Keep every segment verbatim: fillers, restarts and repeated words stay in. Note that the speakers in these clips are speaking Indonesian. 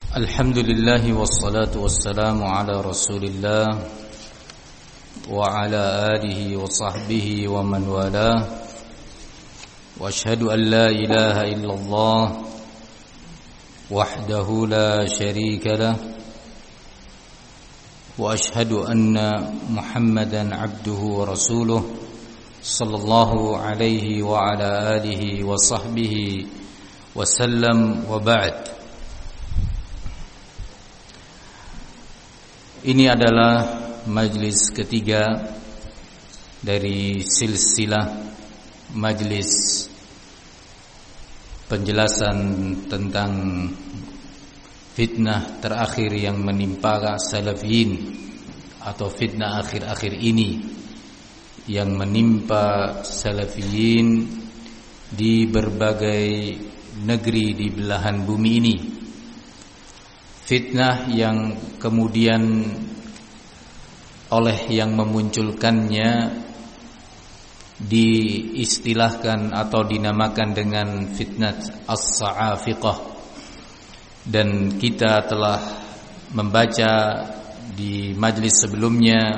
Alhamdulillah wassalatu wassalamu ala Rasulillah wa ala alihi wa sahbihi wa man walah. Wa ashhadu an la ilaha illallah wahdahu la sharika lah wa ashhadu anna Muhammadan abduhu wa rasuluh sallallahu alaihi wa ala alihi wa sahbihi wa sallam wa ba'd. Ini adalah majlis ketiga dari silsilah majlis penjelasan tentang fitnah terakhir yang menimpa salafiyin atau fitnah akhir-akhir ini yang menimpa salafiyin di berbagai negeri di belahan bumi ini. Fitnah yang kemudian oleh yang memunculkannya diistilahkan atau dinamakan dengan fitnah as-sa'afiqah. Dan kita telah membaca di majlis sebelumnya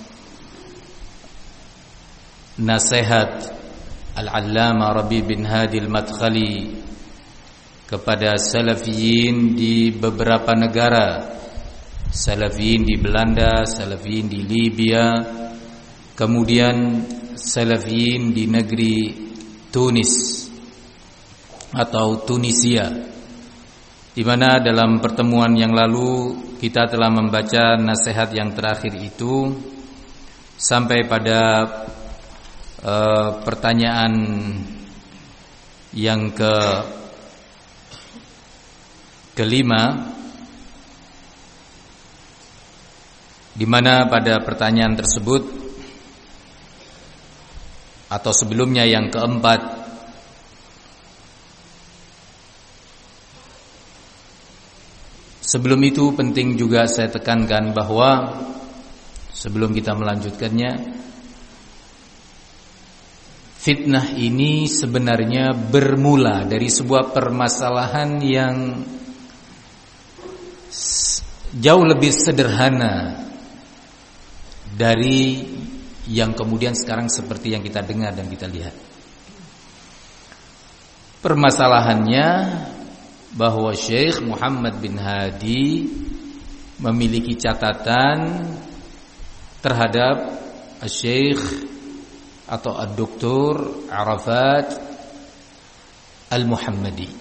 nasihat Al-Allamah Rabi bin Hadi Al-Madkhali kepada salafiyin di beberapa negara, salafiyin di Belanda, salafiyin di Libya, kemudian salafiyin di negeri Tunis atau Tunisia, di mana dalam pertemuan yang lalu kita telah membaca nasihat yang terakhir itu sampai pada uh, pertanyaan yang ke kelima, di mana pada pertanyaan tersebut atau sebelumnya yang keempat, sebelum itu penting juga saya tekankan bahwa sebelum kita melanjutkannya, fitnah ini sebenarnya bermula dari sebuah permasalahan yang jauh lebih sederhana dari yang kemudian sekarang seperti yang kita dengar dan kita lihat. Permasalahannya bahwa Syekh Muhammad bin Hadi memiliki catatan terhadap Syekh atau Ad-Doktor Arafat Al-Muhammadi.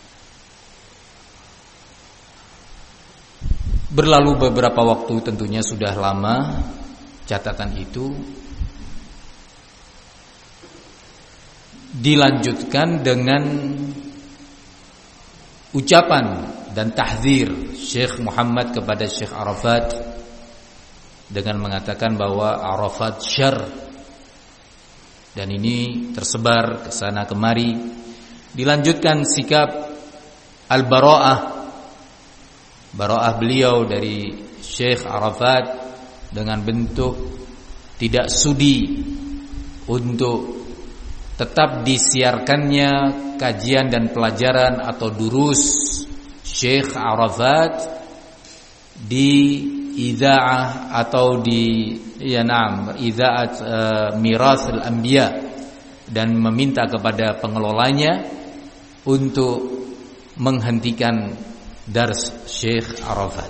Berlalu beberapa waktu, tentunya sudah lama catatan itu. Dilanjutkan dengan ucapan dan tahdzir Syekh Muhammad kepada Syekh Arafat dengan mengatakan bahwa Arafat syarr, dan ini tersebar ke sana kemari. Dilanjutkan sikap al-bara'ah, bara'ah beliau dari Syekh Arafat dengan bentuk tidak sudi untuk tetap disiarkannya kajian dan pelajaran atau durus Syekh Arafat di idza'ah atau di ya na'am idza'at uh, Mirath al-Anbiya, dan meminta kepada pengelolanya untuk menghentikan dars Syekh Arafat.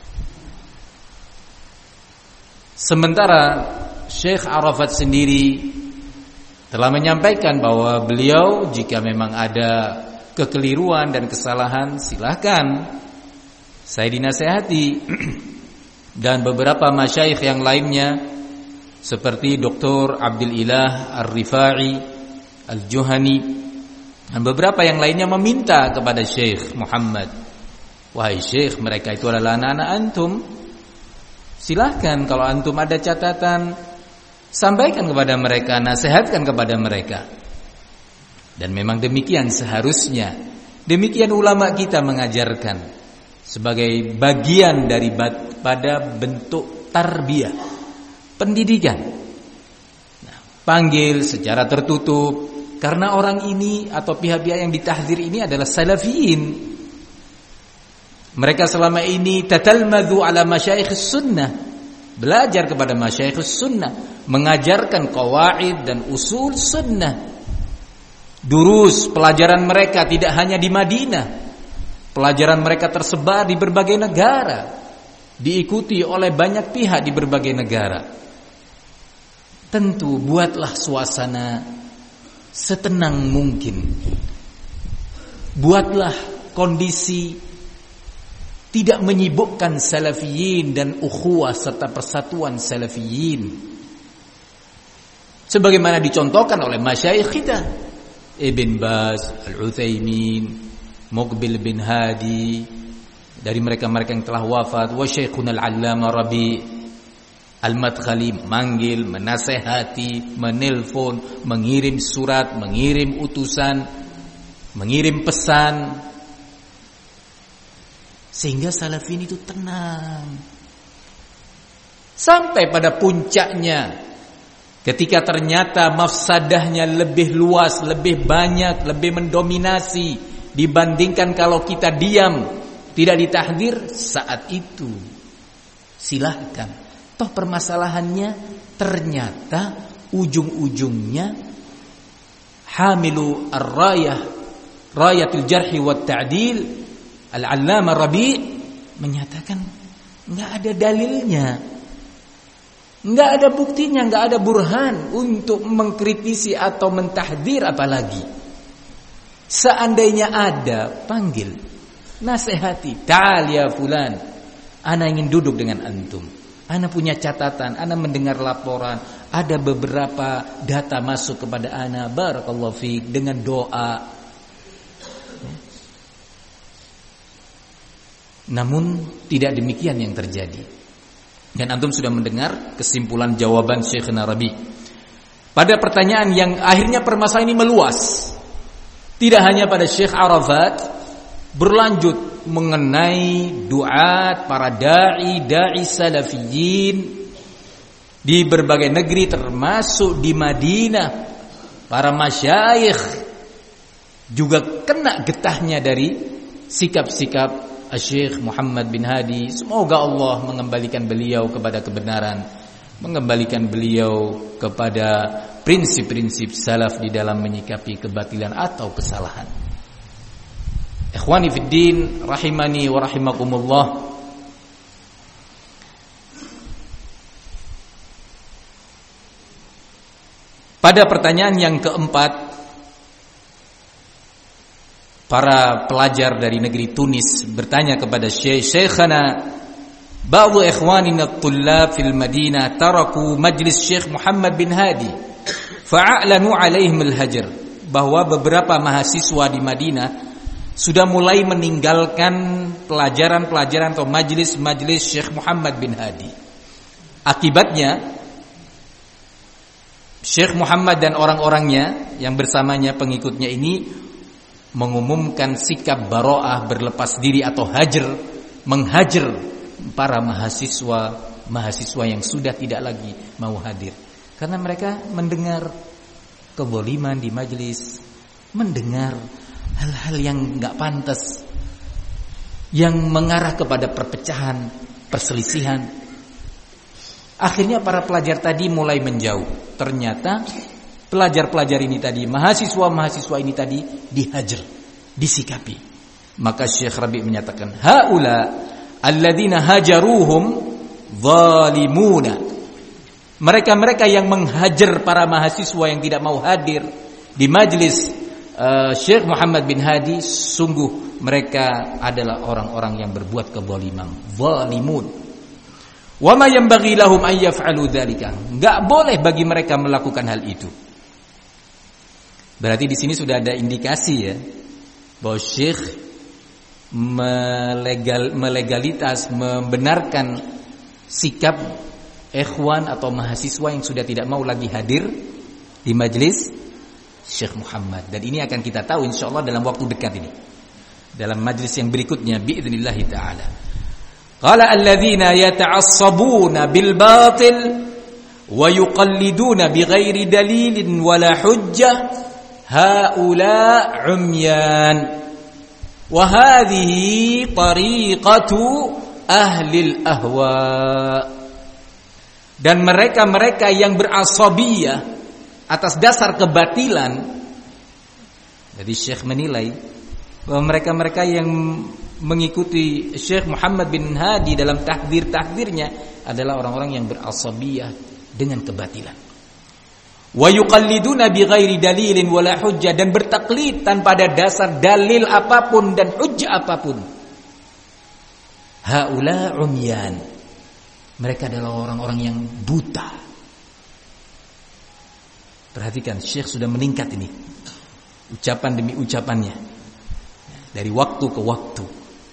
Sementara Syekh Arafat sendiri telah menyampaikan bahwa beliau jika memang ada kekeliruan dan kesalahan, silahkan, saya dinasehati. Dan beberapa masyayikh yang lainnya seperti Doktor Abdul Ilah Ar-Rifai Al-Juhani dan beberapa yang lainnya meminta kepada Syekh Muhammad, wahai Syekh, mereka itu adalah anak-anak antum, silahkan kalau antum ada catatan, sampaikan kepada mereka, nasihatkan kepada mereka. Dan memang demikian seharusnya. Demikian ulama kita mengajarkan sebagai bagian dari pada bentuk tarbiyah, pendidikan. Nah, panggil secara tertutup, karena orang ini atau pihak-pihak yang ditahdzir ini adalah salafiyin. Mereka selama ini tatalmadhu ala masyayikhus sunnah, belajar kepada masyayikhus sunnah, mengajarkan qawaid dan usul sunnah. Durus pelajaran mereka tidak hanya di Madinah, pelajaran mereka tersebar di berbagai negara, diikuti oleh banyak pihak di berbagai negara. Tentu buatlah suasana setenang mungkin, buatlah kondisi tidak menyibukkan salafiyin dan ukhuwah serta persatuan salafiyin, sebagaimana dicontohkan oleh masyayikh kita, Ibn Baz, Al-Utsaimin, Muqbil bin Hadi, dari mereka-mereka yang telah wafat, wa Syekhuna Al-Allamah Rabi' Al-Madkhali, manggil, menasehati, menelpon, mengirim surat, mengirim utusan, mengirim pesan, sehingga salafin itu tenang. Sampai pada puncaknya, ketika ternyata mafsadahnya lebih luas, lebih banyak, lebih mendominasi dibandingkan kalau kita diam, tidak ditahdir, saat itu silahkan. Toh permasalahannya ternyata ujung-ujungnya hamilu ar-rayah, rayatul jarhi wat ta'dil, Al-Allamah Rabi' menyatakan enggak ada dalilnya, enggak ada buktinya, enggak ada burhan untuk mengkritisi atau mentahdir. Apalagi seandainya ada, panggil, nasihati, ta'al ya fulan, ana ingin duduk dengan antum, ana punya catatan, ana mendengar laporan, ada beberapa data masuk kepada ana, barakallahu fiik, dengan doa. Namun tidak demikian yang terjadi. Dan antum sudah mendengar kesimpulan jawaban Syekhna Rabi' pada pertanyaan yang akhirnya permasalahan ini meluas. Tidak hanya pada Syekh Arafat, berlanjut mengenai duat, para da'i, da'i salafiyin di berbagai negeri termasuk di Madinah. Para masyayikh juga kena getahnya dari sikap-sikap Syekh Muhammad bin Hadi. Semoga Allah mengembalikan beliau kepada kebenaran, mengembalikan beliau kepada prinsip-prinsip salaf di dalam menyikapi kebatilan atau kesalahan. Ikhwani fid din, rahimani wa rahimakumullah. Pada pertanyaan yang keempat, para pelajar dari negeri Tunis bertanya kepada Syekh, Syekhana, ba'dhu ikhwanina at-tullab fil Madinah taraku majlis Syekh Muhammad bin Hadi fa'alanu alaihim al-hajr, bahwa beberapa mahasiswa di Madinah sudah mulai meninggalkan pelajaran-pelajaran atau majlis-majlis Syekh Muhammad bin Hadi. Akibatnya Syekh Muhammad dan orang-orangnya yang bersamanya, pengikutnya ini mengumumkan sikap baro'ah, berlepas diri atau hajar, menghajar para mahasiswa mahasiswa yang sudah tidak lagi mau hadir, karena mereka mendengar kezaliman di majelis, mendengar hal-hal yang enggak pantas, yang mengarah kepada perpecahan, perselisihan. Akhirnya para pelajar tadi mulai menjauh. Ternyata pelajar-pelajar ini tadi, mahasiswa-mahasiswa ini tadi dihajar, disikapi. Maka Syekh Rabi' menyatakan, haula alladzina hajaruhum zalimuna. Mereka-mereka yang menghajar para mahasiswa yang tidak mau hadir di majlis uh, Syekh Muhammad bin Hadi, sungguh mereka adalah orang-orang yang berbuat kezaliman, zalimun. Wa ma yanbaghi lahum an yaf'alu dzalika. Enggak boleh bagi mereka melakukan hal itu. Berarti di sini sudah ada indikasi ya, bahwa Syekh melegal, melegalitas, membenarkan sikap ikhwan atau mahasiswa yang sudah tidak mau lagi hadir di majelis Syekh Muhammad. Dan ini akan kita tahu insyaallah dalam waktu dekat ini, dalam majelis yang berikutnya biiznillah taala. Qala alladzina yata'assabuna bil batil wa yuqalliduna bighairi dalilin wala hujjah haula umyan. wa hadhihi tariqatu ahli al-ahwa. Dan mereka-mereka yang berasabiyah atas dasar kebatilan. Jadi Syekh menilai bahwa mereka-mereka yang mengikuti Syekh Muhammad bin Hadi dalam tahdzir-tahdzirnya adalah orang-orang yang berasabiyah dengan kebatilan. Wa yuqalliduna bighairi dalilin wala hujjah, dan bertaklid tanpa ada dasar dalil apapun dan hujjah apapun. Haula umyan. Mereka adalah orang-orang yang buta. Perhatikan, Syekh sudah meningkat ini. Ucapan demi ucapannya. Dari waktu ke waktu.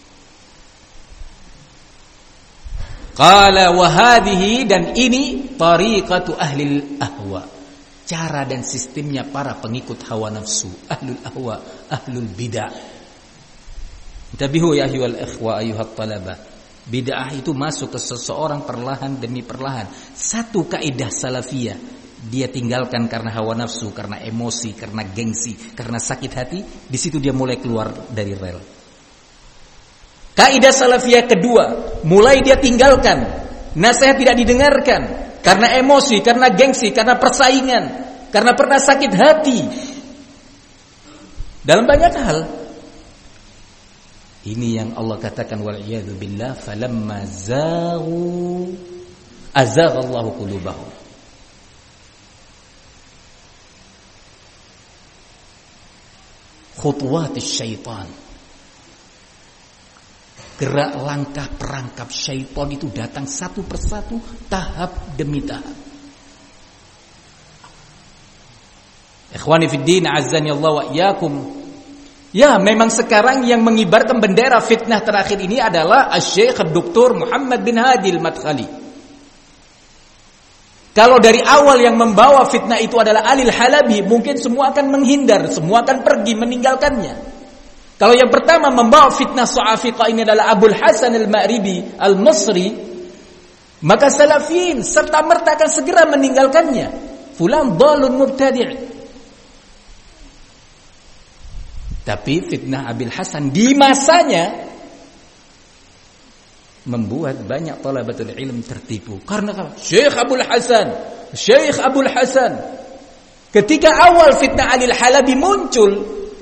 Qala wa hadhihi, dan ini tariqatu ahlil ahwa. Cara dan sistemnya para pengikut hawa nafsu, ahlul ahwa, ahlul bid'ah. Intabihu ya ayyuhal ikhwa ayyuhat talabah. Bid'ah itu masuk ke seseorang perlahan demi perlahan. Satu kaidah salafiyah dia tinggalkan karena hawa nafsu, karena emosi, karena gengsi, karena sakit hati, di situ dia mulai keluar dari rel. Kaidah salafiyah kedua, mulai dia tinggalkan, nasihat tidak didengarkan karena emosi, karena gengsi, karena persaingan, karena pernah sakit hati. Dalam banyak hal. Ini yang Allah katakan wal iyadu billah, falamma zaghu azaghallahu qulubahum. Khutuwat syaitan, gerak langkah perangkap syaitan itu datang satu persatu, tahap demi tahap. Ikhwani fid din, azzani Allah wa iyyakum. Ya, memang sekarang yang mengibarkan bendera fitnah terakhir ini adalah Asy-Syaikh Doktor Muhammad bin Hadi Al-Madkhali. Kalau dari awal yang membawa fitnah itu adalah Ali Al-Halabi, mungkin semua akan menghindar, semua akan pergi meninggalkannya. Kalau yang pertama membawa fitnah Su'afiqah ini adalah Abul Hasan Al-Ma'ribi Al-Masri, maka salafin serta merta akan segera meninggalkannya. Fulan dhalun mubtadi'. Tapi fitnah Abil Hasan di masanya membuat banyak talabatul ilm tertipu. Karena Syekh Abul Hasan, Syekh Abul Hasan, ketika awal fitnah Ali Al-Halabi muncul,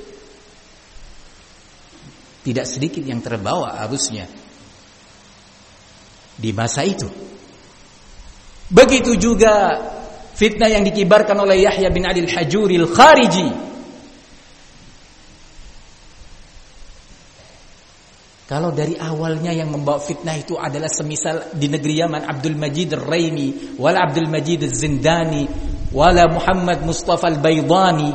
tidak sedikit yang terbawa arusnya di masa itu. Begitu juga fitnah yang dikibarkan oleh Yahya bin Ali Al-Hajuri Al-Khariji. Kalau dari awalnya yang membawa fitnah itu adalah semisal di negeri Yaman Abdul Majid Ar-Raimi, wala Abdul Majid Az-Zindani, wala Muhammad Mustafa Al-Baydani,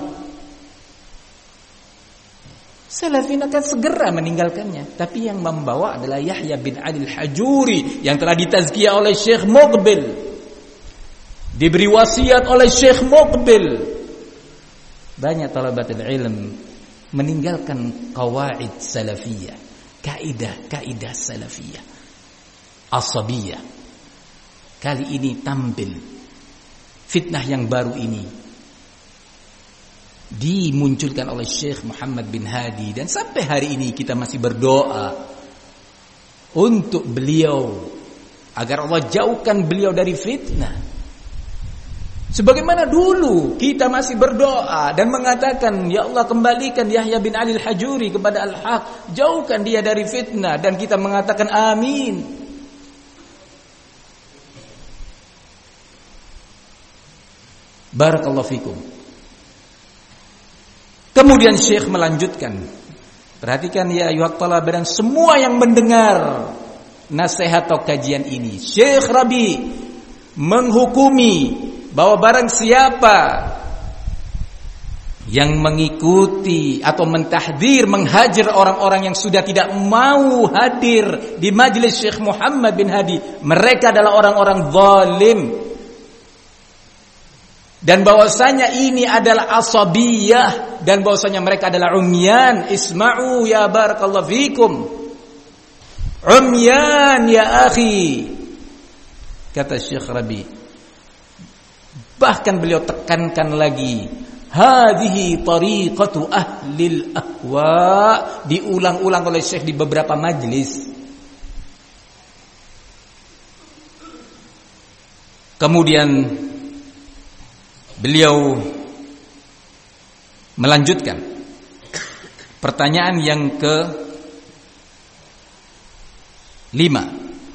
salafin akan segera meninggalkannya. Tapi yang membawa adalah Yahya bin Ali Al-Hajuri yang telah ditazkiyah oleh Syekh Muqbil, diberi wasiat oleh Syekh Muqbil. Banyak talabatul ilm meninggalkan qawaid salafiyah, kaidah-kaidah salafiyah, asabiyah. Kali ini tampil fitnah yang baru ini dimunculkan oleh Syekh Muhammad bin Hadi, dan sampai hari ini kita masih berdoa untuk beliau agar Allah jauhkan beliau dari fitnah. Sebagaimana dulu kita masih berdoa dan mengatakan, ya Allah kembalikan Yahya bin Ali Al-Hajuri kepada Al-Haq, jauhkan dia dari fitnah, dan kita mengatakan amin. Barakallahu fikum. Kemudian Syekh melanjutkan, perhatikan ya ayuhat talabah dan semua yang mendengar nasihat atau kajian ini, Syekh Rabi menghukumi bahwa barang siapa yang mengikuti atau mentahdzir, menghajar orang-orang yang sudah tidak mau hadir di majelis Syekh Muhammad bin Hadi, mereka adalah orang-orang zalim. Dan bahwasanya ini adalah asabiyah, dan bahwasanya mereka adalah umyan. Isma'u ya barakallahu fikum. Umyan ya akhi, kata Syekh Rabi. Bahkan beliau tekankan lagi, hadhihi tariqatu ahlil ahwa, diulang-ulang oleh Syekh di beberapa majlis. Kemudian beliau melanjutkan pertanyaan yang ke lima.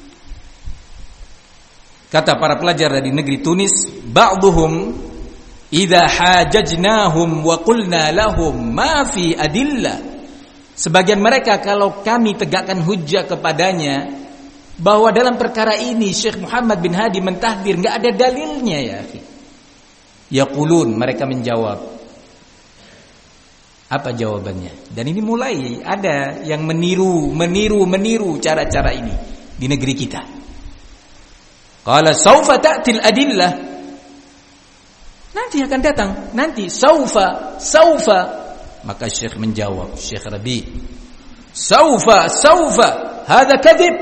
Kata para pelajar dari negeri Tunis, ba'dhum idza hajajnahum wa qulna lahum ma fi adillah. Sebagian mereka kalau kami tegakkan hujjah kepadanya bahwa dalam perkara ini Syekh Muhammad bin Hadi mentahdir, enggak ada dalilnya ya akhi. Yaqulun, mereka menjawab. Apa jawabannya? Dan ini mulai ada yang meniru, meniru, meniru cara-cara ini di negeri kita. Qala saufa ta'til adillah. Nanti akan datang, nanti saufa, saufa. Maka Syekh menjawab, Syekh Rabi, saufa, saufa, hadza kadhib.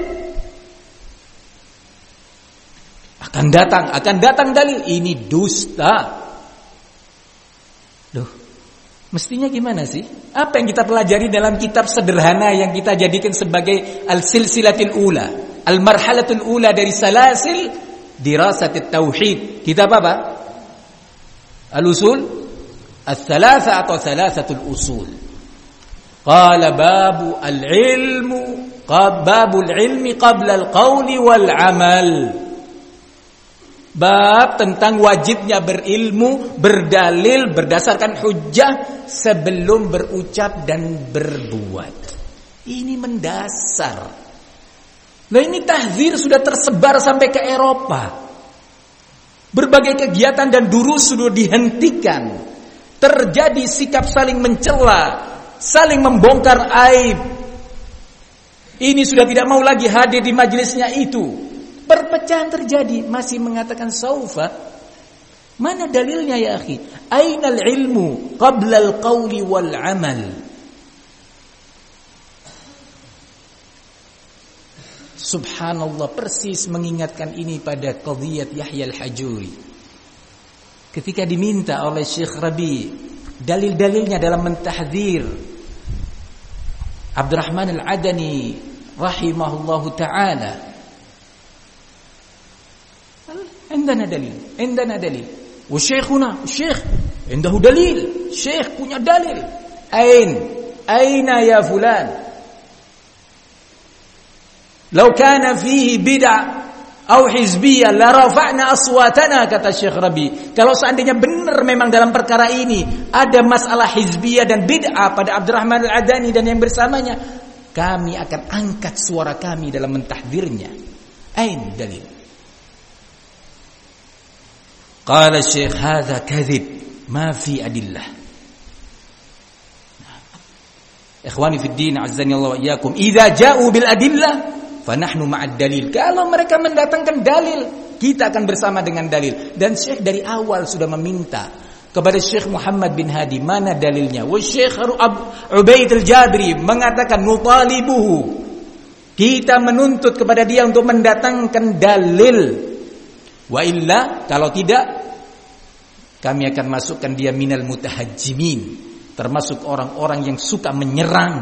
Akan datang, akan datang dalil. Ini dusta. Loh, mestinya gimana sih? Apa yang kita pelajari dalam kitab sederhana yang kita jadikan sebagai al-silsilatul ula, al-marhalatul ula dari salasil dirasatit tauhid. Kitab apa? Al-usul al-thalatha atau thalathatul usul. Qala babu al-ilmu, babul ilmi qabla al-qawli wal-amal. Bab tentang wajibnya berilmu, berdalil, berdasarkan hujjah sebelum berucap dan berbuat. Ini mendasar. Nah ini tahdzir sudah tersebar sampai ke Eropa. Berbagai kegiatan dan durus sudah dihentikan. Terjadi sikap saling mencela, saling membongkar aib. Ini sudah tidak mau lagi hadir di majelisnya itu. Perpecahan terjadi, masih mengatakan saufa. Mana dalilnya ya akhi? Ainal ilmu qabla al-qawli wal amal. Subhanallah, persis mengingatkan ini pada qadhiyat Yahya al-Hajuri. Ketika diminta oleh Syekh Rabi dalil-dalilnya dalam mentahdzir Abdurrahman al-Adani rahimahullahu ta'ala, عندنا دليل عندنا دليل وشيخنا الشيخ عنده دليل شيخ punya dalil أين أين يا فلان لو كان فيه بدع أو حزبية لرفعنا أصواتنا kata Syekh Rabi. Kalau seandainya benar memang dalam perkara ini ada masalah hizbiyah dan bid'ah pada Abdurrahman al-Adani dan yang bersamanya, kami akan angkat suara kami dalam mentahdirnya. Ain dalil? Qala Syekh hadza kadhib ma fi adillah. Ikhwani fid din azzani Allah wa iyyakum, idza ja'u bil adillah fa nahnu ma'ad dalil. Kalau mereka mendatangkan dalil, kita akan bersama dengan dalil. Dan Syekh dari awal sudah meminta kepada Syekh Muhammad bin Hadi, mana dalilnya? Wa Syekh Ubaid al-Jabri mengatakan nutalibuhu, kita menuntut kepada dia untuk mendatangkan dalil. Wa illa, kalau tidak kami akan masukkan dia minal mutahajjimin, termasuk orang-orang yang suka menyerang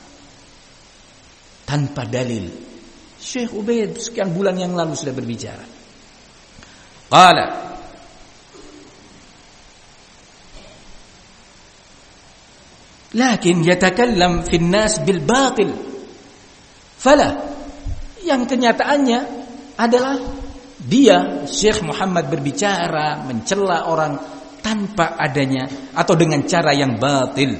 tanpa dalil. Syekh Ubaid sekian bulan yang lalu sudah berbicara. Qala lakin yatakallam fin nas bil batil. Fala, yang kenyataannya adalah dia Syekh Muhammad berbicara mencela orang tanpa adanya atau dengan cara yang batil.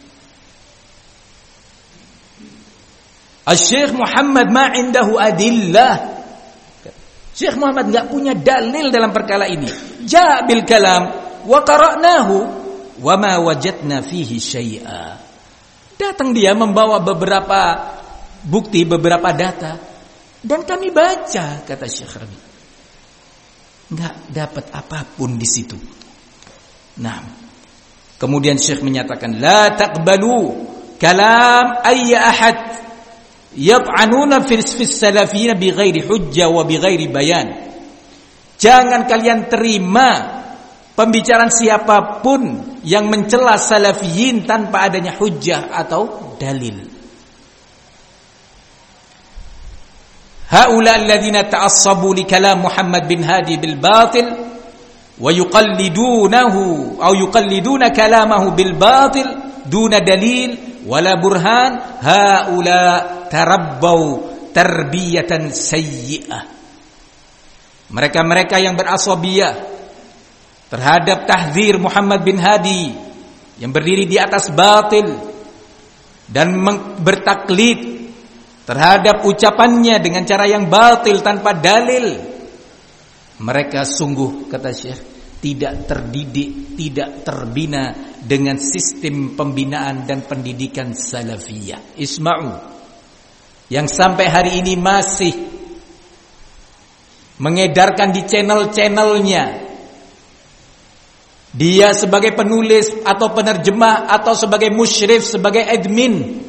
Syekh Muhammad ma indahu adillah. Syekh Muhammad enggak punya dalil dalam perkara ini. Ja bil kalam wa qara'nahu wa ma wajadna fihi syai'a. Datang dia membawa beberapa bukti, beberapa data, dan kami baca, kata Syekh Rabi. Enggak dapat apapun di situ. Nah, kemudian Syekh menyatakan la taqbalu kalam ayy ahad yat'anuna fi salafiyyin bighairi hujjah wa bighairi bayan. Jangan kalian terima pembicaraan siapapun yang mencela salafiyin tanpa adanya hujjah atau dalil. Haula alladziina ta'assabu li kalam Muhammad bin Hadi bil batil wa yuqallidunahu aw yuqalliduna kalamahu bil batil duna dalil wala burhan, haula tarabbau tarbiyatan sayyi'ah. Mereka-mereka yang berasabiyah terhadap tahdzir Muhammad bin Hadi yang berdiri di atas batil dan bertaklid terhadap ucapannya dengan cara yang batil tanpa dalil, mereka sungguh, kata Syekh, tidak terdidik, tidak terbina dengan sistem pembinaan dan pendidikan salafiyah. Isma'u, yang sampai hari ini masih mengedarkan di channel-channelnya, dia sebagai penulis atau penerjemah atau sebagai musyrif, sebagai admin,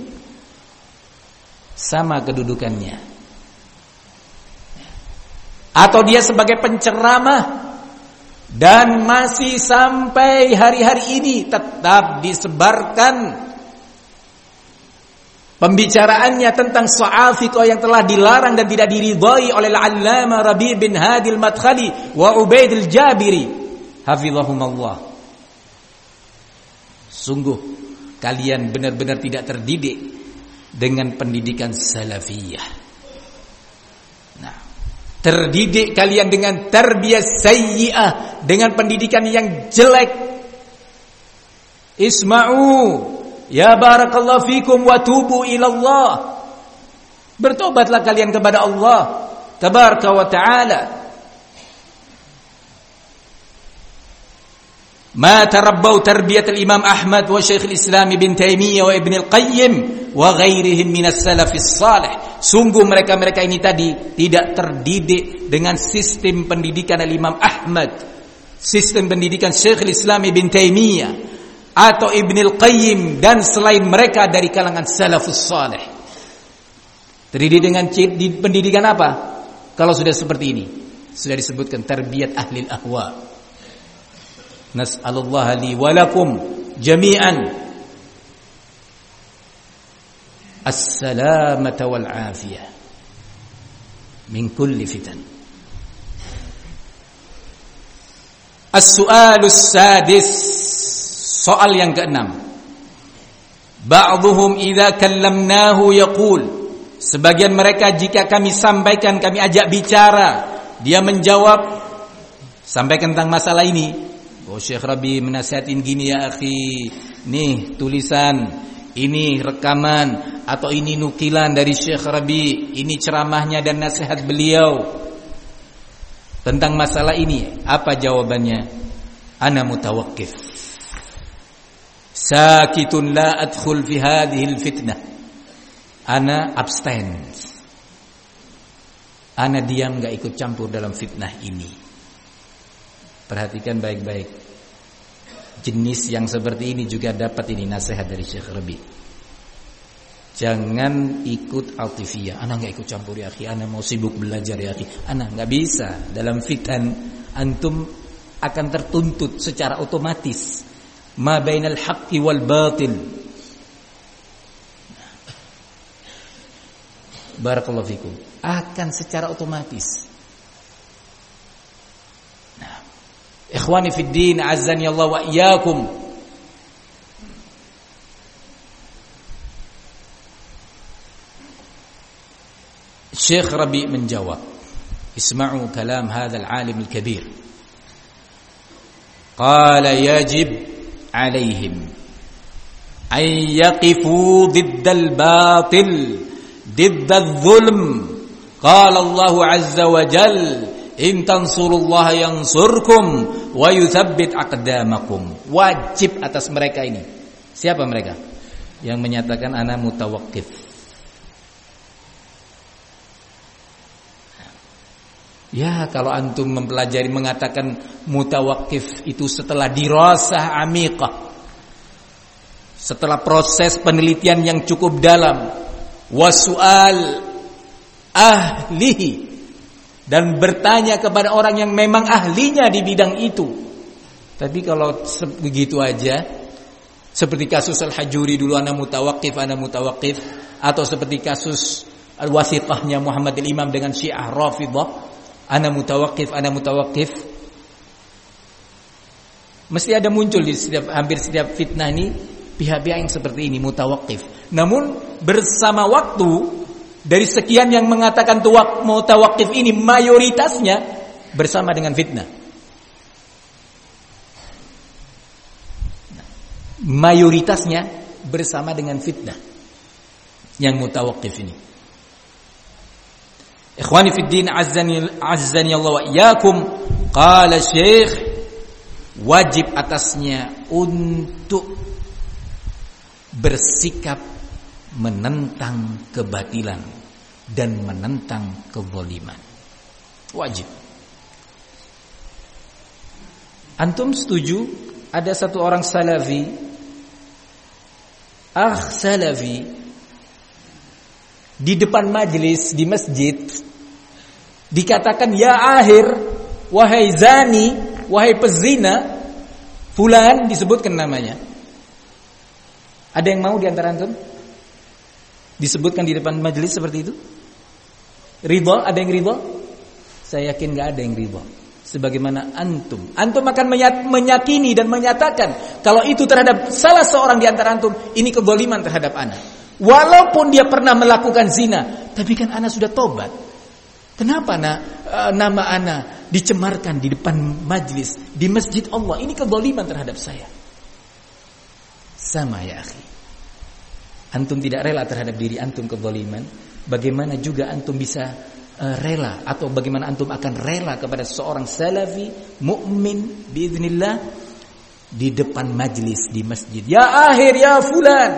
sama kedudukannya. Atau dia sebagai penceramah dan masih sampai hari-hari ini tetap disebarkan pembicaraannya tentang Sa'afiqah yang telah dilarang dan tidak diridhai oleh Al-Allamah Rabi' bin Hadi Al-Madkhali wa Ubaid Al-Jabiri hafizahumallah. Sungguh kalian benar-benar tidak terdidik dengan pendidikan salafiyah. Nah, terdidik kalian dengan tarbiyah sayyi'ah, dengan pendidikan yang jelek. Isma'u, ya barakallahu fikum wa tubu ilallah. Bertobatlah kalian kepada Allah tabaraka wa ta'ala. Ma tarabbau tarbiyat al-Imam Ahmad wa Syekh al-Islam Ibn Taimiyah wa Ibn al-Qayyim wa ghairihim minas salafis salih. Sungguh mereka-mereka ini tadi tidak terdidik dengan sistem pendidikan al-Imam Ahmad, sistem pendidikan Syekh al-Islam Ibn Taimiyah atau Ibn al-Qayyim dan selain mereka dari kalangan salafus salih. Terdidik dengan pendidikan apa? Kalau sudah seperti ini, sudah disebutkan tarbiyat ahli al-ahwa. Nas'alullah li wa lakum jami'an as-salamata wal afiyah min kulli fitan. As-su'alus sadis, soal yang keenam. Ba'dhum idza kallamnahu yaqul, sebagian mereka jika kami sampaikan, kami ajak bicara, dia menjawab, sampaikan tentang masalah ini. Oh, Syekh Rabi menasihatin gini ya akhi, nih tulisan, ini rekaman atau ini nukilan dari Syekh Rabi, ini ceramahnya dan nasihat beliau tentang masalah ini. Apa jawabannya? Ana mutawaqqif, sakitun la adkhul fi hadhihi alfitnah. Ana abstain, ana diam, enggak ikut campur dalam fitnah ini. Perhatikan baik-baik. Jenis yang seperti ini juga dapat ini nasihat dari Syekh Rabi. Jangan ikut altifiyah. Ana enggak ikut campur ya akhi, ana mau sibuk belajar ya akhi. Ana enggak bisa. Dalam fitan antum akan tertuntut secara otomatis ma bainal haqqi wal batil. Barakallahu fikum. Akan secara otomatis. Ikhwani fid din, azzani Allah wa iyyakum. Syekh Rabi menjawab, isma'u kalam hadzal alim al-kabir. Qala yajib alaihim an yaqifu diddal batil diddal zulm. Qala Allah azza wa jalla in tansurullaha yansurkum wa yuthabbit aqdamakum. Wajib atas mereka ini. Siapa mereka? Yang menyatakan ana mutawaqqif. Ya, kalau antum mempelajari mengatakan mutawaqqif itu setelah dirasah amiqah, setelah proses penelitian yang cukup dalam, wasu'al ahlihi, dan bertanya kepada orang yang memang ahlinya di bidang itu. Tapi kalau begitu aja, seperti kasus Al-Hajuri dulu, ana mutawaqqif, ana mutawaqqif, atau seperti kasus Al-Wasithahnya Muhammad al-Imam dengan Syiah Rafidhah, ana mutawaqqif, ana mutawaqqif. Mesti ada muncul di setiap, hampir setiap fitnah ini pihak-pihak yang seperti ini, mutawaqqif. Namun bersama waktu, dari sekian yang mengatakan mutawaqqif ini, mayoritasnya bersama dengan fitnah. Mayoritasnya bersama dengan fitnah yang mutawaqqif ini. Ikhwani fid din, azzani azzani Allah wa iyyakum. Qala Syekh, wajib atasnya untuk bersikap menentang kebatilan dan menentang kezaliman. Wajib. Antum setuju ada satu orang salafi, akh salafi, di depan majlis di masjid dikatakan, ya akhir, wahai zani, wahai pezina, fulan, disebutkan namanya. Ada yang mau di antara antum disebutkan di depan majlis seperti itu? Ridha? Ada yang ridha? Saya yakin gak ada yang ridha. Sebagaimana antum, antum akan meyakini dan menyatakan kalau itu terhadap salah seorang di antara antum, ini kezaliman terhadap ana. Walaupun dia pernah melakukan zina, tapi kan ana sudah tobat. Kenapa ana, nama ana dicemarkan di depan majlis di masjid Allah? Ini kezaliman terhadap saya. Sama ya akhi, antum tidak rela terhadap diri antum kezaliman, bagaimana juga antum bisa rela, atau bagaimana antum akan rela kepada seorang salafi mukmin biiznillah di depan majlis di masjid? Ya akhir, ya fulan,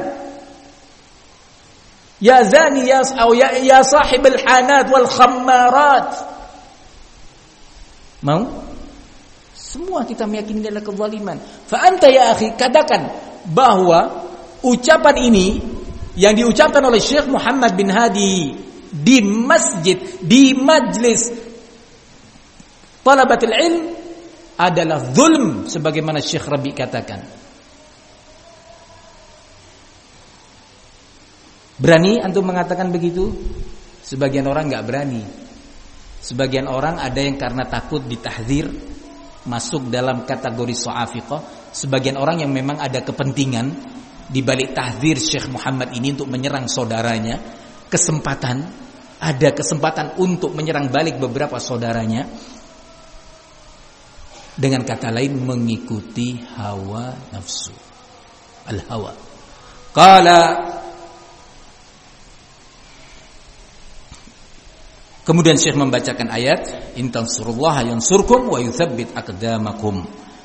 ya zani, ya atau ya, ya sahib al-hanat wal khammarat. Mau? Semua kita meyakini adalah kezaliman. Fa anta ya akhi, katakan bahwa ucapan ini yang diucapkan oleh Syekh Muhammad bin Hadi di masjid, di majlis talabatul ilm adalah zulm, sebagaimana Syekh Rabi katakan. Berani antum mengatakan begitu? Sebagian orang enggak berani. Sebagian orang ada yang karena takut ditahdzir masuk dalam kategori so'afiqah. Sebagian orang yang memang ada kepentingan di balik tahdzir Syekh Muhammad ini untuk menyerang saudaranya, kesempatan, ada kesempatan untuk menyerang balik beberapa saudaranya, dengan kata lain mengikuti hawa nafsu, al-hawa. Qala, kemudian Syekh membacakan ayat, in tansurullaha yansurkum wa yuthabbit aqdamakum.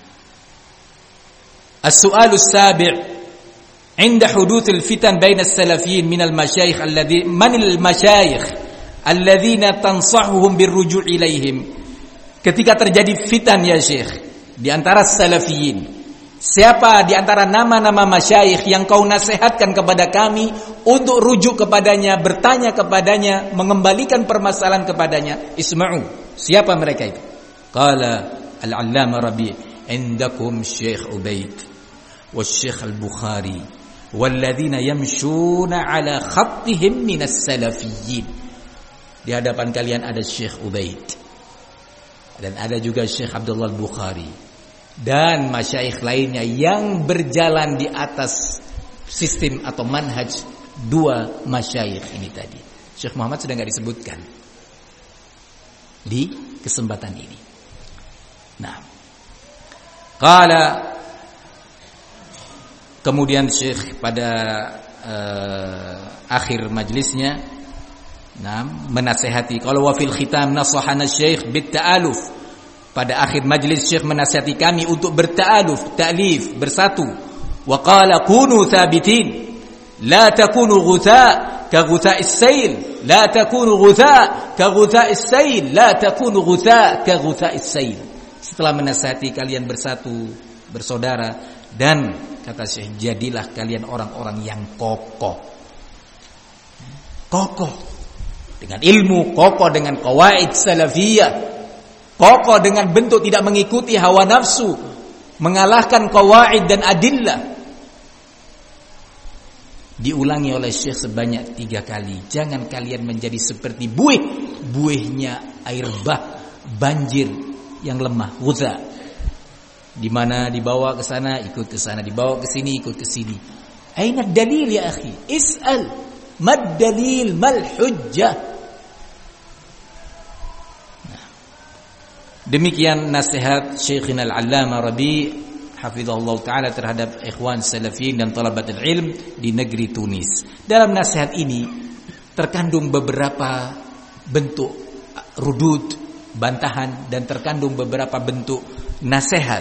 As-su'alu as-sabi' عند حدوث الفتن بين السلفيين من المشايخ الذي من المشايخ الذين تنصحهم بالرجوع إليهم. Ketika terjadi fitan ya Syekh di antara salafiyin, siapa di antara nama-nama masyayikh yang kau nasihatkan kepada kami untuk rujuk kepadanya, bertanya kepadanya, mengembalikan permasalahan kepadanya? Isma'u, siapa mereka itu? Qala al-Allamah Rabi' indakum Syekh Ubaid wa Syekh Al-Bukhari walladzina yamshuna ala khattihim minas salafiyyin. Di hadapan kalian ada Syekh Ubaid dan ada juga Syekh Abdullah Al-Bukhari dan masyayikh lainnya yang berjalan di atas sistem atau manhaj dua masyayikh ini tadi. Syekh Muhammad sudah enggak disebutkan di kesempatan ini. Nah, qala, kemudian Syekh pada uh, akhir majlisnya nah, menasihati, kalau wa fil khitam nasahana Syekh bit ta'aluf, pada akhir majlis Syekh menasihati kami untuk berta'aluf, ta'lif, bersatu. Wa qala kunu thabitin la takunu ghutha ka ghutha'is sayl, la takunu ghutha ka ghutha'is sayl, la takunu ghutha ka ghutha'is sayl. Setelah menasihati kalian bersatu, bersaudara, dan kata Syekh, jadilah kalian orang-orang yang kokoh. Kokoh dengan ilmu, kokoh dengan qawaid salafiyah, kokoh dengan bentuk tidak mengikuti hawa nafsu, mengalahkan qawaid dan adillah. Diulangi oleh Syekh sebanyak tiga kali. Jangan kalian menjadi seperti buih, buihnya air bah, banjir yang lemah, ghudha. Di mana dibawa ke sana ikut ke sana, dibawa ke sini ikut ke sini. Aina dalil ya akhi? Is'al. Mad dalil, mal hujjah. Nah, demikian nasihat Syekhina Al-Allamah Rabi' hafizahullah ta'ala terhadap ikhwan salafiyin dan talabatul ilm di negeri Tunis. Dalam nasihat ini terkandung beberapa bentuk rudud, bantahan, dan terkandung beberapa bentuk nasihat.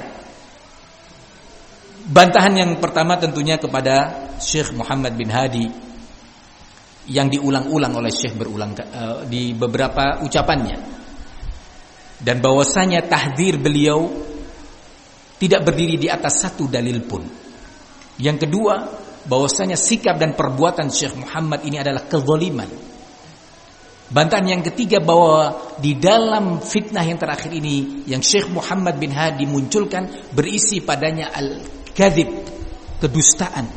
Bantahan yang pertama tentunya kepada Syekh Muhammad bin Hadi yang diulang-ulang oleh Syekh berulang uh, di beberapa ucapannya, dan bahwasanya tahdzir beliau tidak berdiri di atas satu dalil pun. Yang kedua, bahwasanya sikap dan perbuatan Syekh Muhammad ini adalah kezaliman. Bantahan yang ketiga, bahwa di dalam fitnah yang terakhir ini yang Syekh Muhammad bin Hadi munculkan berisi padanya al-kadzib, kedustaan,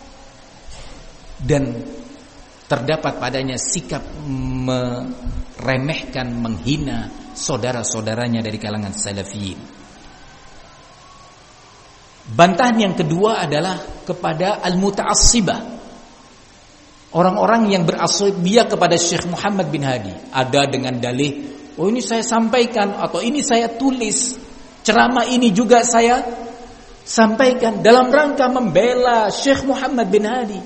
dan terdapat padanya sikap meremehkan, menghina saudara-saudaranya dari kalangan salafiyin. Bantahan yang kedua adalah kepada al-muta'assibah, orang-orang yang berasabiyah kepada Syekh Muhammad bin Hadi. Ada dengan dalih, oh ini saya sampaikan, atau ini saya tulis, ceramah ini juga saya sampaikan dalam rangka membela Syekh Muhammad bin Hadi,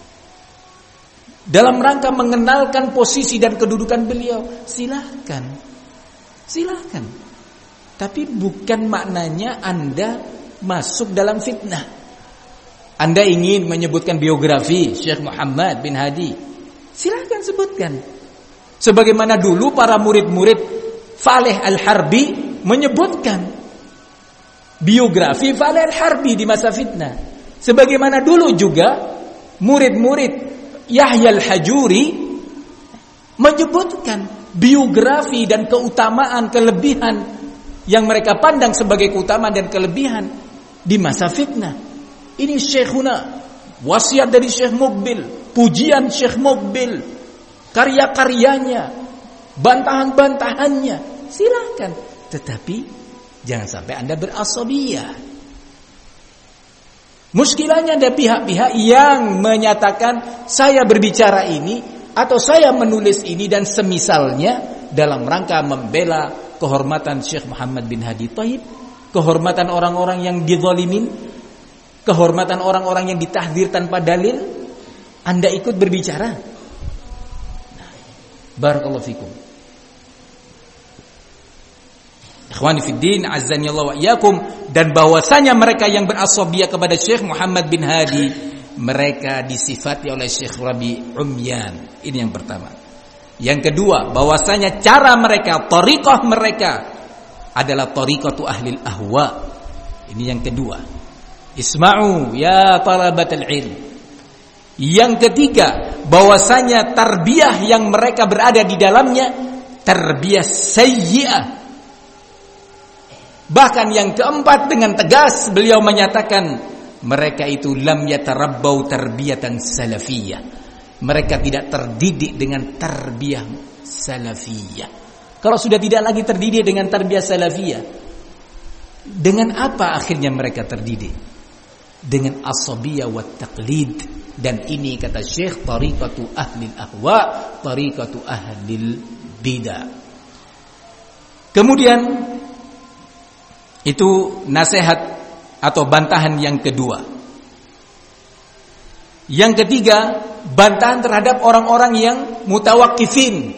dalam rangka mengenalkan posisi dan kedudukan beliau. Silahkan, silahkan. Tapi bukan maknanya Anda masuk dalam fitnah. Anda ingin menyebutkan biografi Syekh Muhammad bin Hadi, silakan sebutkan. Sebagaimana dulu para murid-murid Faleh Al-Harbi menyebutkan biografi Faleh Al-Harbi di masa fitnah. Sebagaimana dulu juga murid-murid Yahya Al-Hajuri menyebutkan biografi dan keutamaan, kelebihan yang mereka pandang sebagai keutamaan dan kelebihan di masa fitnah. Ini Syekhuna, wasiat dari Syekh Muqbil, pujian Syekh Muqbil, karya-karyanya, bantahan-bantahannya, silakan. Tetapi jangan sampai Anda berasabiyah. Muskilahnya ada pihak-pihak yang menyatakan saya berbicara ini atau saya menulis ini dan semisalnya dalam rangka membela kehormatan Syekh Muhammad bin Hadi. Taib, kehormatan orang-orang yang dizalimin, kehormatan orang-orang yang ditahdzir tanpa dalil, Anda ikut berbicara. Nah, barakallahu fikum. Ikhwani fid din, azzani Allah wa iyyakum. Dan bahwasanya mereka yang berasabiyah kepada Syekh Muhammad bin Hadi, mereka disifati oleh Syekh Rabi umyan. Ini yang pertama. Yang kedua, bahwasanya cara mereka, thariqah mereka adalah thariqatu ahlil ahwa. Ini yang kedua. Isma'u ya talabatul ilm. Yang ketiga, bahwasanya tarbiyah yang mereka berada di dalamnya tarbiyah sayyi'ah. Bahkan yang keempat, dengan tegas beliau menyatakan mereka itu lam yatarabbau tarbiyatan salafiyah. Mereka tidak terdidik dengan tarbiyah salafiyah. Kalau sudah tidak lagi terdidik dengan tarbiyah salafiyah, dengan apa akhirnya mereka terdidik? Dengan asabiyah wa taqlid. Dan ini kata Syekh, tariqatu ahlil ahwa, tariqatu ahlil bidah. Kemudian itu nasihat atau bantahan yang kedua. Yang ketiga, bantahan terhadap orang-orang yang mutawakifin,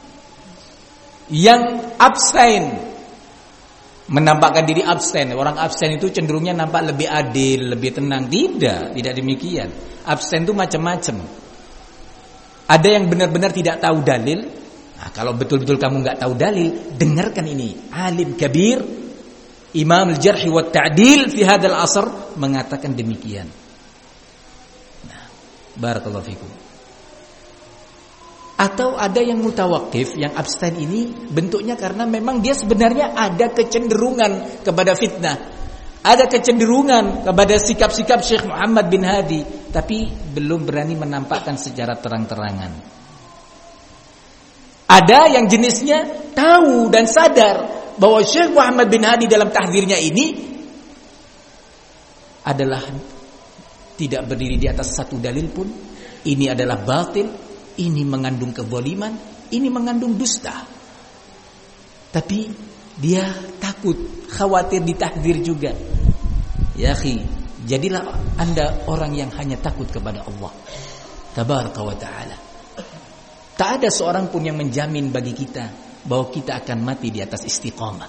yang abstain, menampakkan diri abstain. Orang abstain itu cenderungnya nampak lebih adil, lebih tenang. Tidak, tidak demikian. Abstain itu macam-macam. Ada yang benar-benar tidak tahu dalil. Nah, kalau betul-betul kamu nggak tahu dalil, dengarkan ini. Alim kabir, Imam al-Jarh wa Ta'dil fi hadzal asr mengatakan demikian. Nah, barakallahu fikum. Atau ada yang mutawakif, yang abstain ini bentuknya karena memang dia sebenarnya ada kecenderungan kepada fitnah, ada kecenderungan kepada sikap-sikap Syekh Muhammad bin Hadi, tapi belum berani menampakkan secara terang-terangan. Ada yang jenisnya tahu dan sadar bahwa Syekh Muhammad bin Hadi dalam tahdzirnya ini adalah tidak berdiri di atas satu dalil pun. Ini adalah batil, ini mengandung kezaliman, ini mengandung dusta. Tapi dia takut, khawatir ditahdzir juga. Ya akhi, jadilah Anda orang yang hanya takut kepada Allah Tabaraka wa ta'ala. Tak ada seorang pun yang menjamin bagi kita bahwa kita akan mati di atas istiqamah.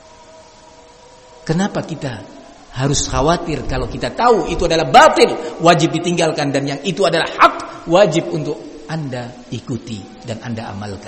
Kenapa kita harus khawatir kalau kita tahu itu adalah batil, wajib ditinggalkan, dan yang itu adalah hak, wajib untuk Anda ikuti dan Anda amalkan.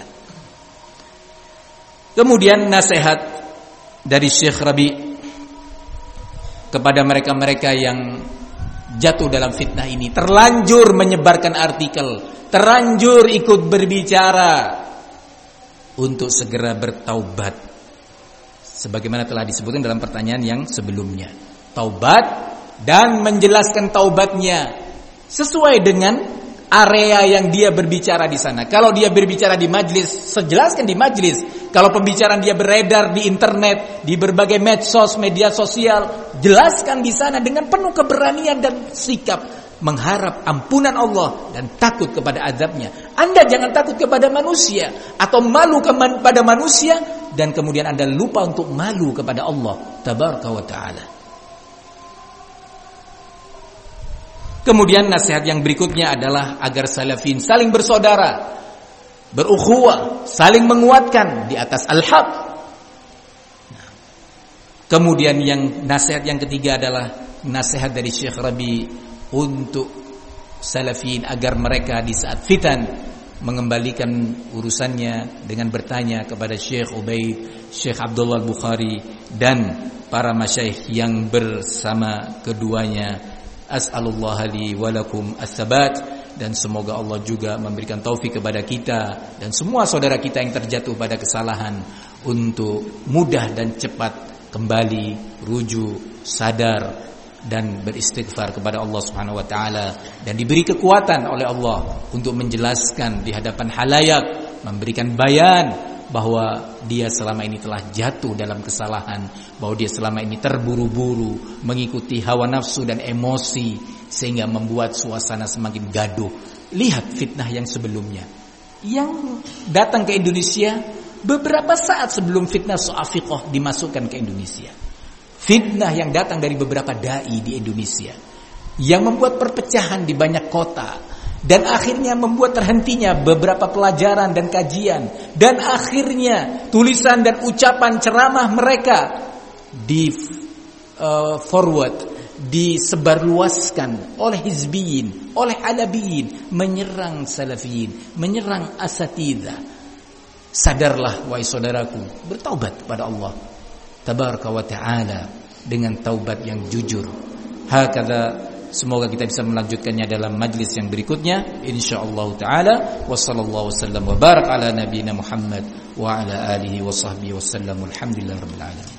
Kemudian nasihat dari Syekh Rabi kepada mereka-mereka yang jatuh dalam fitnah ini, terlanjur menyebarkan artikel, terlanjur ikut berbicara, untuk segera bertaubat. Sebagaimana telah disebutkan dalam pertanyaan yang sebelumnya, taubat dan menjelaskan taubatnya sesuai dengan area yang dia berbicara di sana. Kalau dia berbicara di majlis, sejelaskan di majlis. Kalau pembicaraan dia beredar di internet, di berbagai medsos, media sosial, jelaskan di sana dengan penuh keberanian dan sikap mengharap ampunan Allah dan takut kepada azabnya. Anda jangan takut kepada manusia atau malu kepada manusia dan kemudian Anda lupa untuk malu kepada Allah Tabaraka wa ta'ala. Kemudian nasihat yang berikutnya adalah agar salafin saling bersaudara, berukhuwah, saling menguatkan di atas al-haq. Kemudian yang nasihat yang ketiga adalah nasihat dari Syekh Rabi untuk salafin agar mereka di saat fitan mengembalikan urusannya dengan bertanya kepada Syekh Ubaid, Syekh Abdullah Bukhari dan para masyayikh yang bersama keduanya. As'alullah li walakum as-sabat, dan semoga Allah juga memberikan taufik kepada kita dan semua saudara kita yang terjatuh pada kesalahan untuk mudah dan cepat kembali rujuk, sadar dan beristighfar kepada Allah Subhanahu wa taala, dan diberi kekuatan oleh Allah untuk menjelaskan di hadapan halayak, memberikan bayan bahwa dia selama ini telah jatuh dalam kesalahan, bahwa dia selama ini terburu-buru mengikuti hawa nafsu dan emosi sehingga membuat suasana semakin gaduh. Lihat fitnah yang sebelumnya yang datang ke Indonesia beberapa saat sebelum fitnah So'afiqoh dimasukkan ke Indonesia. Fitnah yang datang dari beberapa dai di Indonesia yang membuat perpecahan di banyak kota, dan akhirnya membuat terhentinya beberapa pelajaran dan kajian, dan akhirnya tulisan dan ucapan ceramah mereka di uh, forward, disebarluaskan oleh hizbiyin, oleh alabiyin, menyerang salafiyin, menyerang asatidzah. Sadarlah wahai saudaraku, bertaubat kepada Allah Tabaraka wa ta'ala dengan taubat yang jujur. Hakadha, semoga kita bisa melanjutkannya dalam majlis yang berikutnya insyaallah taala. Wassallallahu wasallam wa barak ala nabiyina Muhammad wa ala alihi wa sahbihi wasallam. Alhamdulillahirabbil alamin.